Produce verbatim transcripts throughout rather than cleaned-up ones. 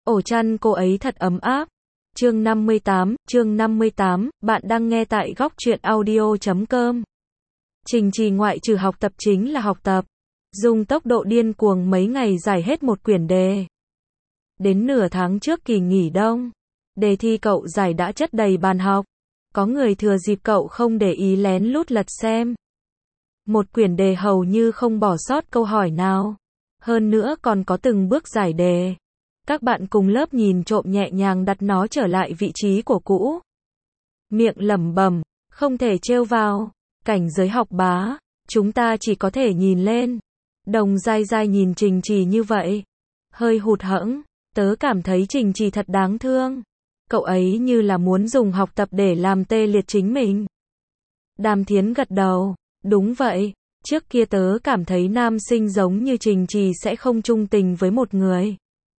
Ổ chăn cô ấy thật ấm áp. Chương năm mươi tám, chương năm mươi tám, bạn đang nghe tại góc truyện audio chấm com. Trình Trì ngoại trừ học tập chính là học tập. Dùng tốc độ điên cuồng mấy ngày giải hết một quyển đề. Đến nửa tháng trước kỳ nghỉ đông, đề thi cậu giải đã chất đầy bàn học. Có người thừa dịp cậu không để ý lén lút lật xem. Một quyển đề hầu như không bỏ sót câu hỏi nào. Hơn nữa còn có từng bước giải đề. Các bạn cùng lớp nhìn trộm nhẹ nhàng đặt nó trở lại vị trí của cũ. Miệng lẩm bẩm, không thể trêu vào. Cảnh giới học bá, chúng ta chỉ có thể nhìn lên. Đồng dai dai nhìn Trình Trì như vậy. Hơi hụt hẫng, tớ cảm thấy Trình Trì thật đáng thương. Cậu ấy như là muốn dùng học tập để làm tê liệt chính mình. Đàm Thiến gật đầu, đúng vậy. Trước kia tớ cảm thấy nam sinh giống như Trình Trì sẽ không trung tình với một người.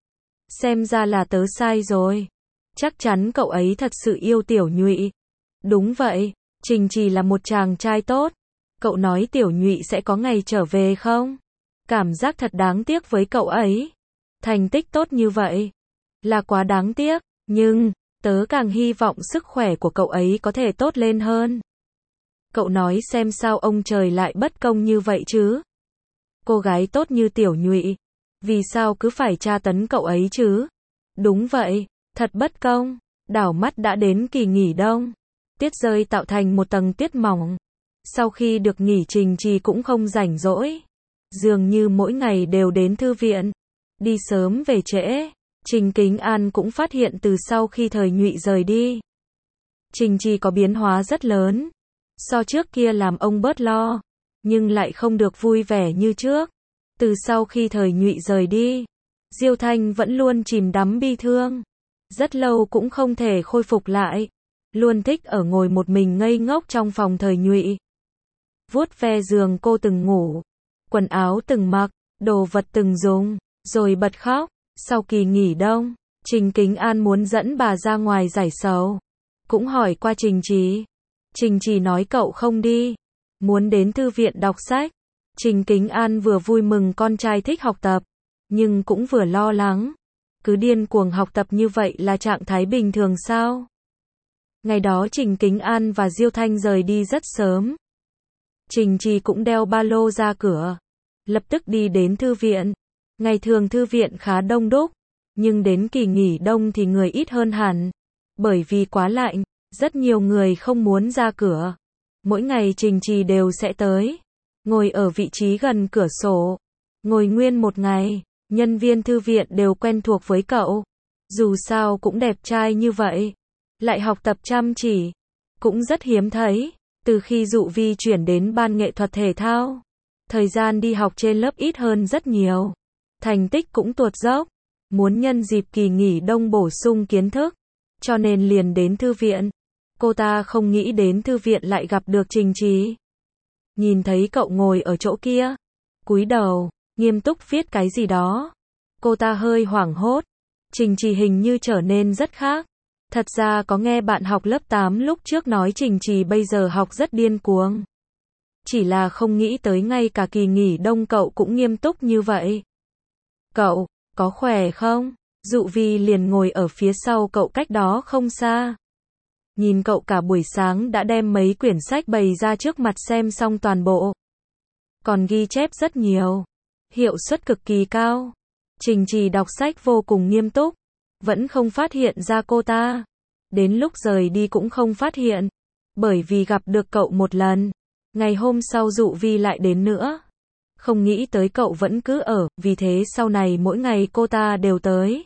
Xem ra là tớ sai rồi. Chắc chắn cậu ấy thật sự yêu Tiểu Nhụy. Đúng vậy, Trình Trì là một chàng trai tốt. Cậu nói Tiểu Nhụy sẽ có ngày trở về không? Cảm giác thật đáng tiếc với cậu ấy. Thành tích tốt như vậy là quá đáng tiếc, nhưng tớ càng hy vọng sức khỏe của cậu ấy có thể tốt lên hơn. Cậu nói xem sao ông trời lại bất công như vậy chứ? Cô gái tốt như Tiểu Nhụy, vì sao cứ phải tra tấn cậu ấy chứ? Đúng vậy, thật bất công. Đảo mắt đã đến kỳ nghỉ đông. Tiết rơi tạo thành một tầng tiết mỏng. Sau khi được nghỉ Trình Trì cũng không rảnh rỗi. Dường như mỗi ngày đều đến thư viện. Đi sớm về trễ. Trình Kính An cũng phát hiện từ sau khi Thời Nhụy rời đi. Trình Trì có biến hóa rất lớn. So trước kia làm ông bớt lo. Nhưng lại không được vui vẻ như trước. Từ sau khi Thời Nhụy rời đi, Diêu Thanh vẫn luôn chìm đắm bi thương. Rất lâu cũng không thể khôi phục lại. Luôn thích ở ngồi một mình ngây ngốc trong phòng Thời Nhụy. Vuốt ve giường cô từng ngủ, quần áo từng mặc, đồ vật từng dùng, rồi bật khóc. Sau kỳ nghỉ đông, Trình Kính An muốn dẫn bà ra ngoài giải sầu. Cũng hỏi qua Trình Trì. Trình Trì nói cậu không đi, muốn đến thư viện đọc sách. Trình Kính An vừa vui mừng con trai thích học tập, nhưng cũng vừa lo lắng. Cứ điên cuồng học tập như vậy là trạng thái bình thường sao? Ngày đó Trình Kính An và Diêu Thanh rời đi rất sớm. Trình Trì cũng đeo ba lô ra cửa, lập tức đi đến thư viện. Ngày thường thư viện khá đông đúc, nhưng đến kỳ nghỉ đông thì người ít hơn hẳn. Bởi vì quá lạnh, rất nhiều người không muốn ra cửa. Mỗi ngày Trình Trì đều sẽ tới, ngồi ở vị trí gần cửa sổ. Ngồi nguyên một ngày, nhân viên thư viện đều quen thuộc với cậu. Dù sao cũng đẹp trai như vậy, lại học tập chăm chỉ, cũng rất hiếm thấy. Từ khi Dụ Vi chuyển đến ban nghệ thuật thể thao, thời gian đi học trên lớp ít hơn rất nhiều. Thành tích cũng tuột dốc. Muốn nhân dịp kỳ nghỉ đông bổ sung kiến thức, cho nên liền đến thư viện. Cô ta không nghĩ đến thư viện lại gặp được Trình Trì. Nhìn thấy cậu ngồi ở chỗ kia, cúi đầu, nghiêm túc viết cái gì đó. Cô ta hơi hoảng hốt. Trình Trì hình như trở nên rất khác. Thật ra có nghe bạn học lớp tám lúc trước nói Trình Trì bây giờ học rất điên cuồng. Chỉ là không nghĩ tới ngay cả kỳ nghỉ đông cậu cũng nghiêm túc như vậy. Cậu, có khỏe không? Dụ Vi liền ngồi ở phía sau cậu cách đó không xa. Nhìn cậu cả buổi sáng đã đem mấy quyển sách bày ra trước mặt xem xong toàn bộ. Còn ghi chép rất nhiều. Hiệu suất cực kỳ cao. Trình Trì đọc sách vô cùng nghiêm túc. Vẫn không phát hiện ra cô ta. Đến lúc rời đi cũng không phát hiện. Bởi vì gặp được cậu một lần. Ngày hôm sau Dụ Vi lại đến nữa. Không nghĩ tới cậu vẫn cứ ở, vì thế sau này mỗi ngày cô ta đều tới.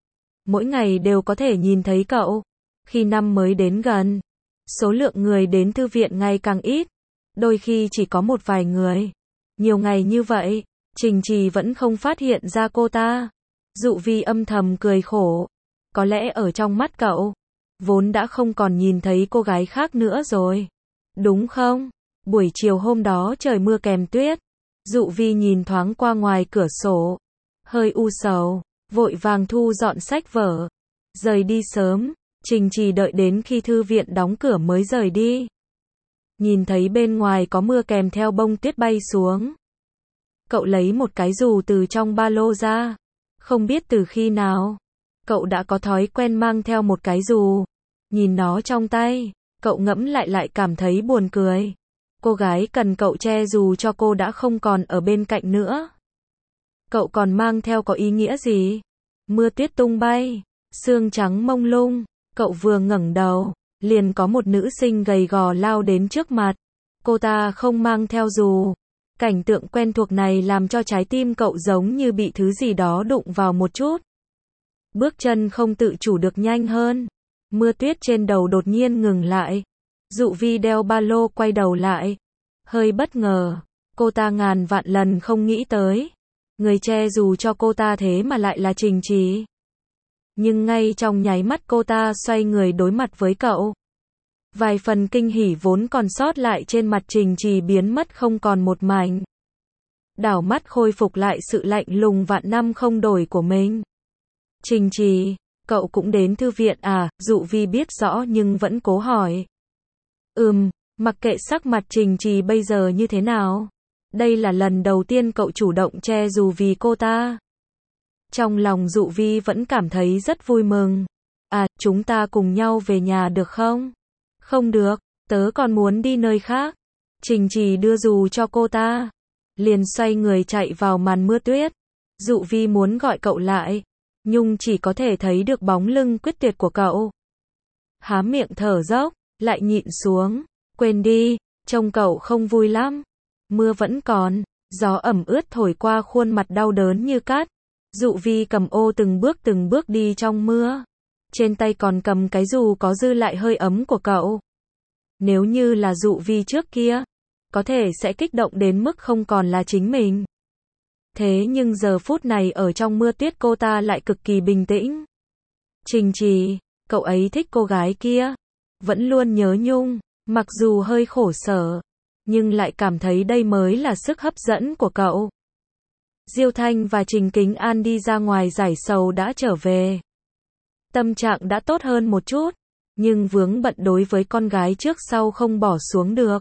Mỗi ngày đều có thể nhìn thấy cậu. Khi năm mới đến gần, số lượng người đến thư viện ngày càng ít. Đôi khi chỉ có một vài người. Nhiều ngày như vậy, Trình Trì vẫn không phát hiện ra cô ta. Dụ Vi âm thầm cười khổ. Có lẽ ở trong mắt cậu, vốn đã không còn nhìn thấy cô gái khác nữa rồi. Đúng không? Buổi chiều hôm đó trời mưa kèm tuyết. Dụ Vi nhìn thoáng qua ngoài cửa sổ. Hơi u sầu, vội vàng thu dọn sách vở. Rời đi sớm, Trình Trì đợi đến khi thư viện đóng cửa mới rời đi. Nhìn thấy bên ngoài có mưa kèm theo bông tuyết bay xuống. Cậu lấy một cái dù từ trong ba lô ra. Không biết từ khi nào, Cậu đã có thói quen mang theo một cái dù. Nhìn nó trong tay, cậu ngẫm lại lại cảm thấy buồn cười. Cô gái cần cậu che dù cho cô đã không còn ở bên cạnh nữa. Cậu còn mang theo có ý nghĩa gì? Mưa tuyết tung bay, sương trắng mông lung, cậu vừa ngẩng đầu, liền có một nữ sinh gầy gò lao đến trước mặt. Cô ta không mang theo dù. Cảnh tượng quen thuộc này làm cho trái tim cậu giống như bị thứ gì đó đụng vào một chút. Bước chân không tự chủ được nhanh hơn. Mưa tuyết trên đầu đột nhiên ngừng lại. Dụ Vi đeo ba lô quay đầu lại. Hơi bất ngờ. Cô ta ngàn vạn lần không nghĩ tới. Người che dù cho cô ta thế mà lại là Trình Trì. Nhưng ngay trong nháy mắt cô ta xoay người đối mặt với cậu. Vài phần kinh hỉ vốn còn sót lại trên mặt Trình Trì biến mất không còn một mảnh. Đảo mắt khôi phục lại sự lạnh lùng vạn năm không đổi của mình. Trình Trì, cậu cũng đến thư viện à? Dụ Vi biết rõ nhưng vẫn cố hỏi. Ừm, mặc kệ sắc mặt Trình Trì bây giờ như thế nào. Đây là lần đầu tiên cậu chủ động che dù vì cô ta. Trong lòng Dụ Vi vẫn cảm thấy rất vui mừng. À, chúng ta cùng nhau về nhà được không? Không được, tớ còn muốn đi nơi khác. Trình Trì đưa dù cho cô ta. Liền xoay người chạy vào màn mưa tuyết. Dụ Vi muốn gọi cậu lại. Nhưng chỉ có thể thấy được bóng lưng quyết tuyệt của cậu. Há miệng thở dốc, lại nhịn xuống. Quên đi, trông cậu không vui lắm. Mưa vẫn còn, gió ẩm ướt thổi qua khuôn mặt đau đớn như cát. Dụ Vi cầm ô từng bước từng bước đi trong mưa. Trên tay còn cầm cái dù có dư lại hơi ấm của cậu. Nếu như là Dụ Vi trước kia, có thể sẽ kích động đến mức không còn là chính mình. Thế nhưng giờ phút này ở trong mưa tuyết cô ta lại cực kỳ bình tĩnh. Trình Trì, cậu ấy thích cô gái kia. Vẫn luôn nhớ nhung, mặc dù hơi khổ sở. Nhưng lại cảm thấy đây mới là sức hấp dẫn của cậu. Diêu Thanh và Trình Kính An đi ra ngoài giải sầu đã trở về. Tâm trạng đã tốt hơn một chút. Nhưng vướng bận đối với con gái trước sau không bỏ xuống được.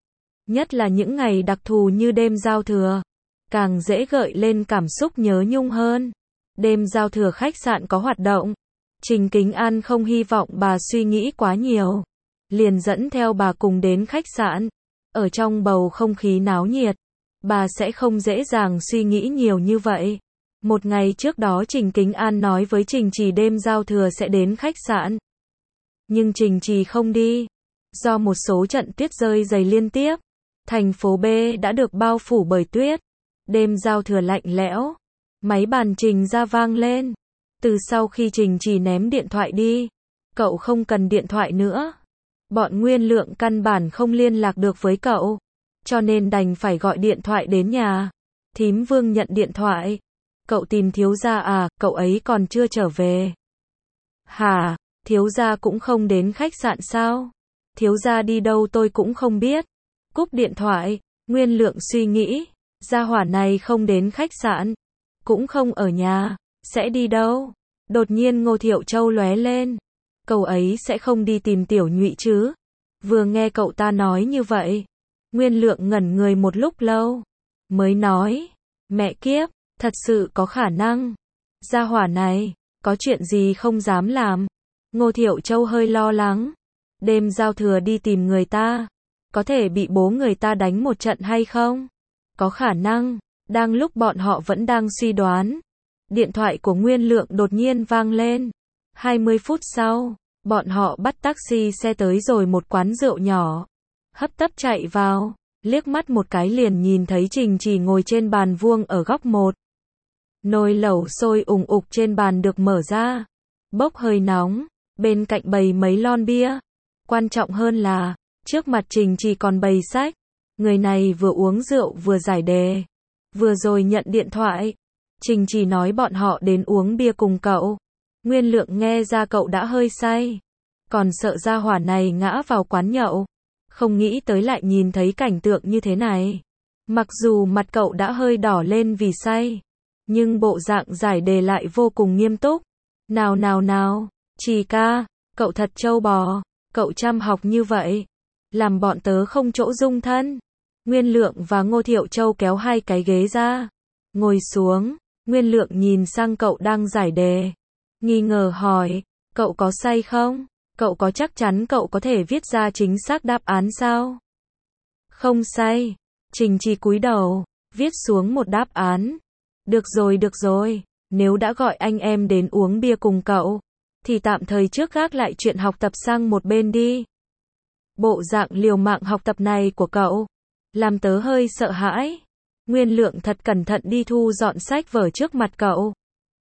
Nhất là những ngày đặc thù như đêm giao thừa. Càng dễ gợi lên cảm xúc nhớ nhung hơn. Đêm giao thừa khách sạn có hoạt động. Trình Kính An không hy vọng bà suy nghĩ quá nhiều. Liền dẫn theo bà cùng đến khách sạn. Ở trong bầu không khí náo nhiệt, bà sẽ không dễ dàng suy nghĩ nhiều như vậy. Một ngày trước đó Trình Kính An nói với Trình Trì đêm giao thừa sẽ đến khách sạn. Nhưng Trình Trì không đi. Do một số trận tuyết rơi dày liên tiếp, thành phố B đã được bao phủ bởi tuyết. Đêm giao thừa lạnh lẽo. Máy bàn Trình ra vang lên. Từ sau khi Trình Trì ném điện thoại đi, cậu không cần điện thoại nữa. Bọn Nguyên Lượng căn bản không liên lạc được với cậu, cho nên đành phải gọi điện thoại đến nhà. Thím Vương nhận điện thoại. Cậu tìm thiếu gia à, cậu ấy còn chưa trở về. Hả, thiếu gia cũng không đến khách sạn sao? Thiếu gia đi đâu tôi cũng không biết. Cúp điện thoại, Nguyên Lượng suy nghĩ, gia hỏa này không đến khách sạn, cũng không ở nhà, sẽ đi đâu? Đột nhiên Ngô Thiệu Châu lóe lên. Cậu ấy sẽ không đi tìm Tiểu Nhụy chứ? Vừa nghe cậu ta nói như vậy, Nguyên Lượng ngẩn người một lúc lâu, mới nói, mẹ kiếp, thật sự có khả năng. Gia hỏa này, có chuyện gì không dám làm? Ngô Thiệu Châu hơi lo lắng. Đêm giao thừa đi tìm người ta, có thể bị bố người ta đánh một trận hay không? Có khả năng. Đang lúc bọn họ vẫn đang suy đoán, điện thoại của Nguyên Lượng đột nhiên vang lên. hai mươi phút sau, bọn họ bắt taxi xe tới rồi một quán rượu nhỏ. Hấp tấp chạy vào, liếc mắt một cái liền nhìn thấy Trình Trì ngồi trên bàn vuông ở góc một. Nồi lẩu sôi ùng ục trên bàn được mở ra, bốc hơi nóng, bên cạnh bày mấy lon bia. Quan trọng hơn là, trước mặt Trình Trì còn bày sách. Người này vừa uống rượu vừa giải đề. Vừa rồi nhận điện thoại, Trình Trì nói bọn họ đến uống bia cùng cậu. Nguyên Lượng nghe ra cậu đã hơi say, còn sợ gia hỏa này ngã vào quán nhậu. Không nghĩ tới lại nhìn thấy cảnh tượng như thế này. Mặc dù mặt cậu đã hơi đỏ lên vì say, nhưng bộ dạng giải đề lại vô cùng nghiêm túc. Nào nào nào, Trì ca, cậu thật trâu bò, cậu chăm học như vậy, làm bọn tớ không chỗ dung thân. Nguyên Lượng và Ngô Thiệu Châu kéo hai cái ghế ra, ngồi xuống. Nguyên Lượng nhìn sang cậu đang giải đề, nghi ngờ hỏi, cậu có say không? Cậu có chắc chắn cậu có thể viết ra chính xác đáp án sao? Không say. Trình Trì cúi đầu, viết xuống một đáp án. Được rồi được rồi, nếu đã gọi anh em đến uống bia cùng cậu, thì tạm thời trước gác lại chuyện học tập sang một bên đi. Bộ dạng liều mạng học tập này của cậu, làm tớ hơi sợ hãi. Nguyên Lượng thật cẩn thận đi thu dọn sách vở trước mặt cậu.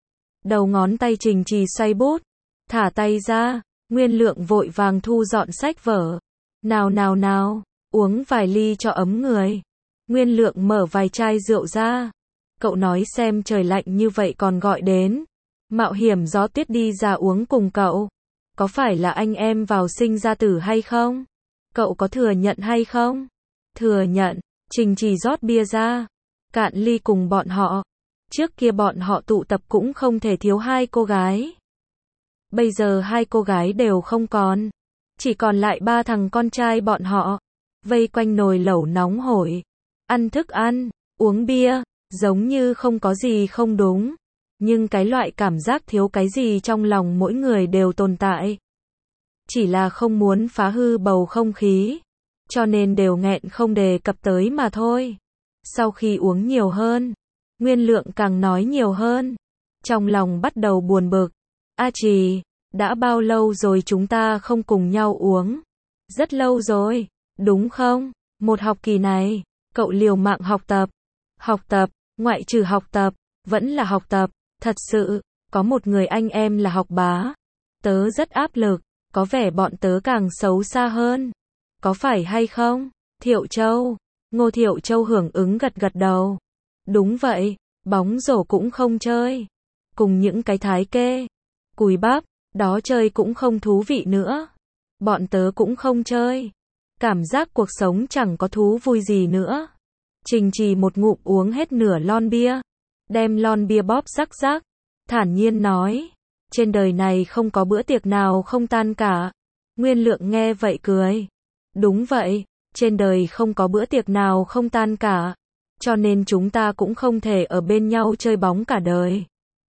Đầu ngón tay Trình Trì xoay bút, thả tay ra, Nguyên Lượng vội vàng thu dọn sách vở. Nào nào nào, uống vài ly cho ấm người. Nguyên Lượng mở vài chai rượu ra. Cậu nói xem trời lạnh như vậy còn gọi đến mạo hiểm gió tuyết đi ra uống cùng cậu. Có phải là anh em vào sinh ra tử hay không? Cậu có thừa nhận hay không? Thừa nhận. Trình Trì rót bia ra, cạn ly cùng bọn họ. Trước kia bọn họ tụ tập cũng không thể thiếu hai cô gái. Bây giờ hai cô gái đều không còn. Chỉ còn lại ba thằng con trai bọn họ. Vây quanh nồi lẩu nóng hổi. Ăn thức ăn, uống bia, giống như không có gì không đúng. Nhưng cái loại cảm giác thiếu cái gì trong lòng mỗi người đều tồn tại. Chỉ là không muốn phá hư bầu không khí. Cho nên đều nghẹn không đề cập tới mà thôi. Sau khi uống nhiều hơn, Nguyên Lượng càng nói nhiều hơn. Trong lòng bắt đầu buồn bực. A Trì, đã bao lâu rồi chúng ta không cùng nhau uống? Rất lâu rồi, đúng không? Một học kỳ này, cậu liều mạng học tập. Học tập, ngoại trừ học tập, vẫn là học tập. Thật sự, có một người anh em là học bá. Tớ rất áp lực, có vẻ bọn tớ càng xấu xa hơn. Có phải hay không? Thiệu Châu. Ngô Thiệu Châu hưởng ứng gật gật đầu. Đúng vậy, bóng rổ cũng không chơi. Cùng những cái thái kê, cùi bắp, đó chơi cũng không thú vị nữa. Bọn tớ cũng không chơi. Cảm giác cuộc sống chẳng có thú vui gì nữa. Trình Trì một ngụm uống hết nửa lon bia. Đem lon bia bóp rắc rắc. Thản nhiên nói. Trên đời này không có bữa tiệc nào không tan cả. Nguyên Lượng nghe vậy cười. Đúng vậy, trên đời không có bữa tiệc nào không tan cả. Cho nên chúng ta cũng không thể ở bên nhau chơi bóng cả đời.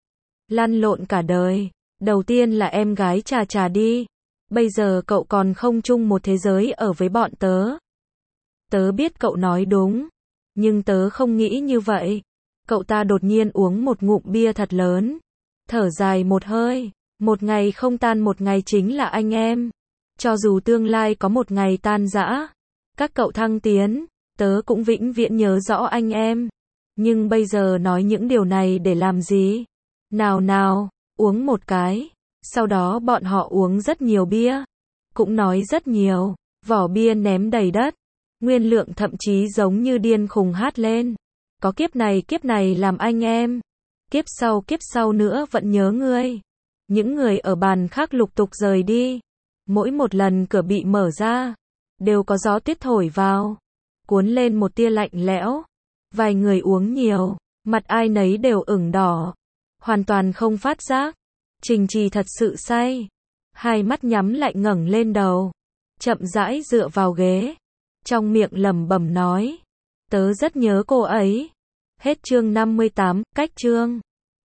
Lăn lộn cả đời. Đầu tiên là em gái Trà Trà đi. Bây giờ cậu còn không chung một thế giới ở với bọn tớ. Tớ biết cậu nói đúng. Nhưng tớ không nghĩ như vậy. Cậu ta đột nhiên uống một ngụm bia thật lớn. Thở dài một hơi. Một ngày không tan một ngày chính là anh em. Cho dù tương lai có một ngày tan rã, các cậu thăng tiến, tớ cũng vĩnh viễn nhớ rõ anh em. Nhưng bây giờ nói những điều này để làm gì? Nào nào, uống một cái. Sau đó bọn họ uống rất nhiều bia. Cũng nói rất nhiều. Vỏ bia ném đầy đất. Nguyên Lượng thậm chí giống như điên khùng hát lên. Có kiếp này kiếp này làm anh em. Kiếp sau kiếp sau nữa vẫn nhớ ngươi. Những người ở bàn khác lục tục rời đi. Mỗi một lần cửa bị mở ra, đều có gió tuyết thổi vào, cuốn lên một tia lạnh lẽo. Vài người uống nhiều, mặt ai nấy đều ửng đỏ, hoàn toàn không phát giác. Trình Trì thật sự say, hai mắt nhắm lại ngẩng lên đầu, chậm rãi dựa vào ghế, trong miệng lẩm bẩm nói, tớ rất nhớ cô ấy. Hết chương năm mươi tám, cách chương